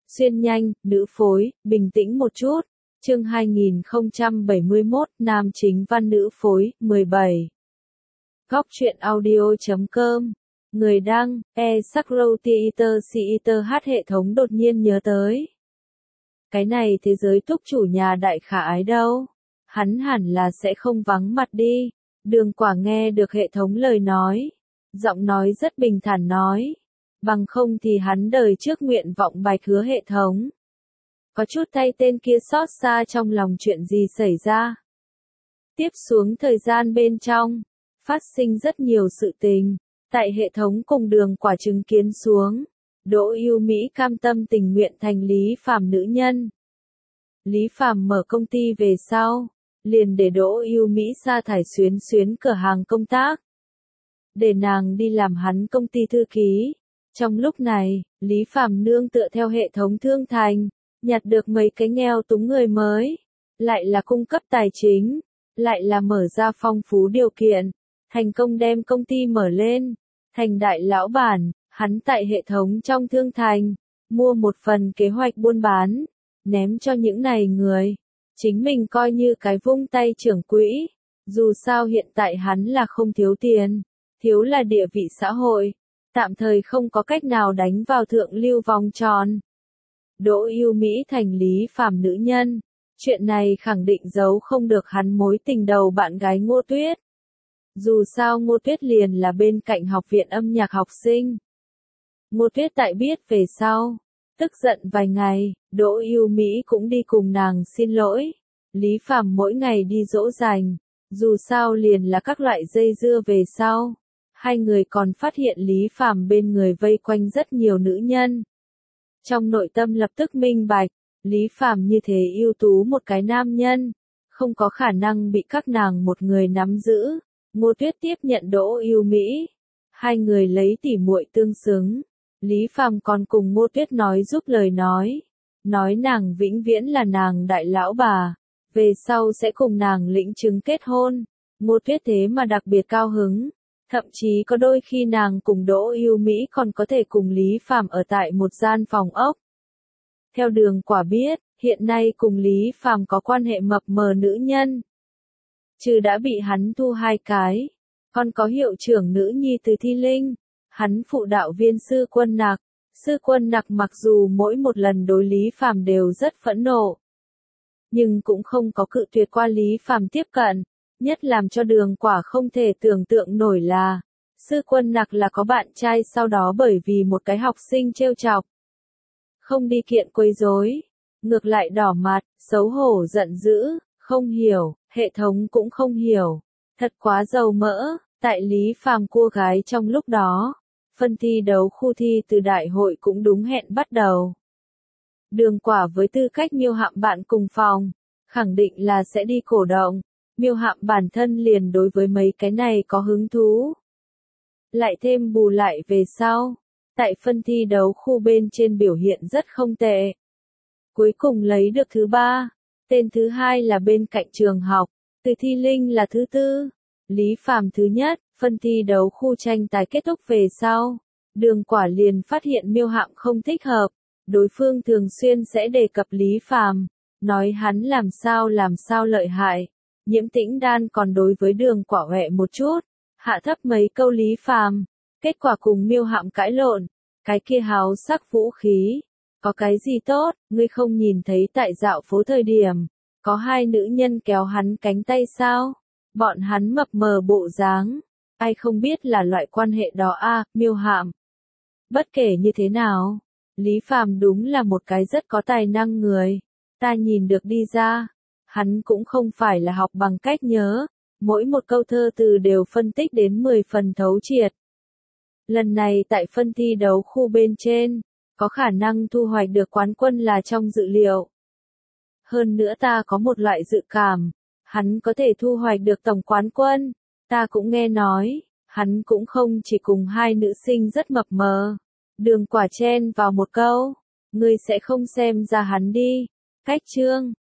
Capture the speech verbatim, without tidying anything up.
Xuyên nhanh, nữ phối, bình tĩnh một chút. Chương hai nghìn không trăm bảy mươi mốt, nam chính văn nữ phối, mười bảy. Góc truyện audio chấm com. Người đăng, e Sakrotheater Theater hát hệ thống đột nhiên nhớ tới. Cái này thế giới túc chủ nhà đại khả ái đâu. Hắn hẳn là sẽ không vắng mặt đi. Đường Quả nghe được hệ thống lời nói. Giọng nói rất bình thản nói. Bằng không thì hắn đời trước nguyện vọng bạch hứa hệ thống. Có chút tay tên kia xót xa trong lòng chuyện gì xảy ra. Tiếp xuống thời gian bên trong, phát sinh rất nhiều sự tình. Tại hệ thống cùng Đường Quả chứng kiến xuống, Đỗ Yêu Mỹ cam tâm tình nguyện thành Lý Phàm nữ nhân. Lý Phàm mở công ty về sau, liền để Đỗ Yêu Mỹ sa thải xuyến xuyến cửa hàng công tác. Để nàng đi làm hắn công ty thư ký. Trong lúc này, Lý Phàm nương tựa theo hệ thống thương thành, nhặt được mấy cái nghèo túng người mới, lại là cung cấp tài chính, lại là mở ra phong phú điều kiện, thành công đem công ty mở lên, thành đại lão bản, hắn tại hệ thống trong thương thành, mua một phần kế hoạch buôn bán, ném cho những này người, chính mình coi như cái vung tay trưởng quỹ, dù sao hiện tại hắn là không thiếu tiền, thiếu là địa vị xã hội. Tạm thời không có cách nào đánh vào thượng lưu vòng tròn. Đỗ Yêu Mỹ thành Lý Phàm nữ nhân. Chuyện này khẳng định giấu không được hắn mối tình đầu bạn gái Ngô Tuyết. Dù sao Ngô Tuyết liền là bên cạnh học viện âm nhạc học sinh. Ngô Tuyết tại biết về sau. Tức giận vài ngày, Đỗ Yêu Mỹ cũng đi cùng nàng xin lỗi. Lý Phàm mỗi ngày đi dỗ dành. Dù sao liền là các loại dây dưa về sau. Hai người còn phát hiện Lý Phàm bên người vây quanh rất nhiều nữ nhân. Trong nội tâm lập tức minh bạch, Lý Phàm như thế ưu tú một cái nam nhân, không có khả năng bị các nàng một người nắm giữ. Ngô Tuyết tiếp nhận Đỗ Yêu Mỹ, hai người lấy tỉ muội tương xứng. Lý Phàm còn cùng Ngô Tuyết nói giúp lời nói, nói nàng vĩnh viễn là nàng đại lão bà, về sau sẽ cùng nàng lĩnh chứng kết hôn. Ngô Tuyết thế mà đặc biệt cao hứng. Thậm chí có đôi khi nàng cùng Đỗ Yêu Mỹ còn có thể cùng Lý Phàm ở tại một gian phòng ốc. Theo Đường Quả biết, hiện nay cùng Lý Phàm có quan hệ mập mờ nữ nhân. Trừ đã bị hắn thu hai cái, còn có hiệu trưởng nữ nhi Từ Thi Linh, hắn phụ đạo viên Sư Quân Nặc. Sư Quân Nặc mặc dù mỗi một lần đối Lý Phàm đều rất phẫn nộ, nhưng cũng không có cự tuyệt qua Lý Phàm tiếp cận. Nhất làm cho Đường Quả không thể tưởng tượng nổi là, Sư Quân Nặc là có bạn trai sau đó bởi vì một cái học sinh trêu chọc. Không đi kiện quấy rối, ngược lại đỏ mặt, xấu hổ giận dữ, không hiểu, hệ thống cũng không hiểu. Thật quá dầu mỡ, tại Lý Phàm cua gái trong lúc đó. Phân thi đấu khu thi từ đại hội cũng đúng hẹn bắt đầu. Đường Quả với tư cách Miêu Hạm bạn cùng phòng, khẳng định là sẽ đi cổ động. Miêu Hạm bản thân liền đối với mấy cái này có hứng thú. Lại thêm bù lại về sau, tại phân thi đấu khu bên trên biểu hiện rất không tệ. Cuối cùng lấy được thứ ba, tên thứ hai là bên cạnh trường học, Từ Thi Linh là thứ tư, Lý Phàm thứ nhất. Phân thi đấu khu tranh tài kết thúc về sau, Đường Quả liền phát hiện Miêu Hạm không thích hợp, đối phương thường xuyên sẽ đề cập Lý Phàm, nói hắn làm sao làm sao lợi hại. Nhiễm Tĩnh Đan còn đối với Đường Quả huệ một chút, hạ thấp mấy câu Lý Phàm, kết quả cùng Miêu Hạm cãi lộn, cái kia háo sắc vũ khí, có cái gì tốt, ngươi không nhìn thấy tại dạo phố thời điểm, có hai nữ nhân kéo hắn cánh tay sao, bọn hắn mập mờ bộ dáng, ai không biết là loại quan hệ đó a, à, Miêu Hạm. Bất kể như thế nào, Lý Phàm đúng là một cái rất có tài năng người, ta nhìn được đi ra. Hắn cũng không phải là học bằng cách nhớ, mỗi một câu thơ từ đều phân tích đến mười phần thấu triệt. Lần này tại phân thi đấu khu bên trên, có khả năng thu hoạch được quán quân là trong dự liệu. Hơn nữa ta có một loại dự cảm, hắn có thể thu hoạch được tổng quán quân, ta cũng nghe nói, hắn cũng không chỉ cùng hai nữ sinh rất mập mờ. Đường Quả chen vào một câu, ngươi sẽ không xem ra hắn đi, cách chương.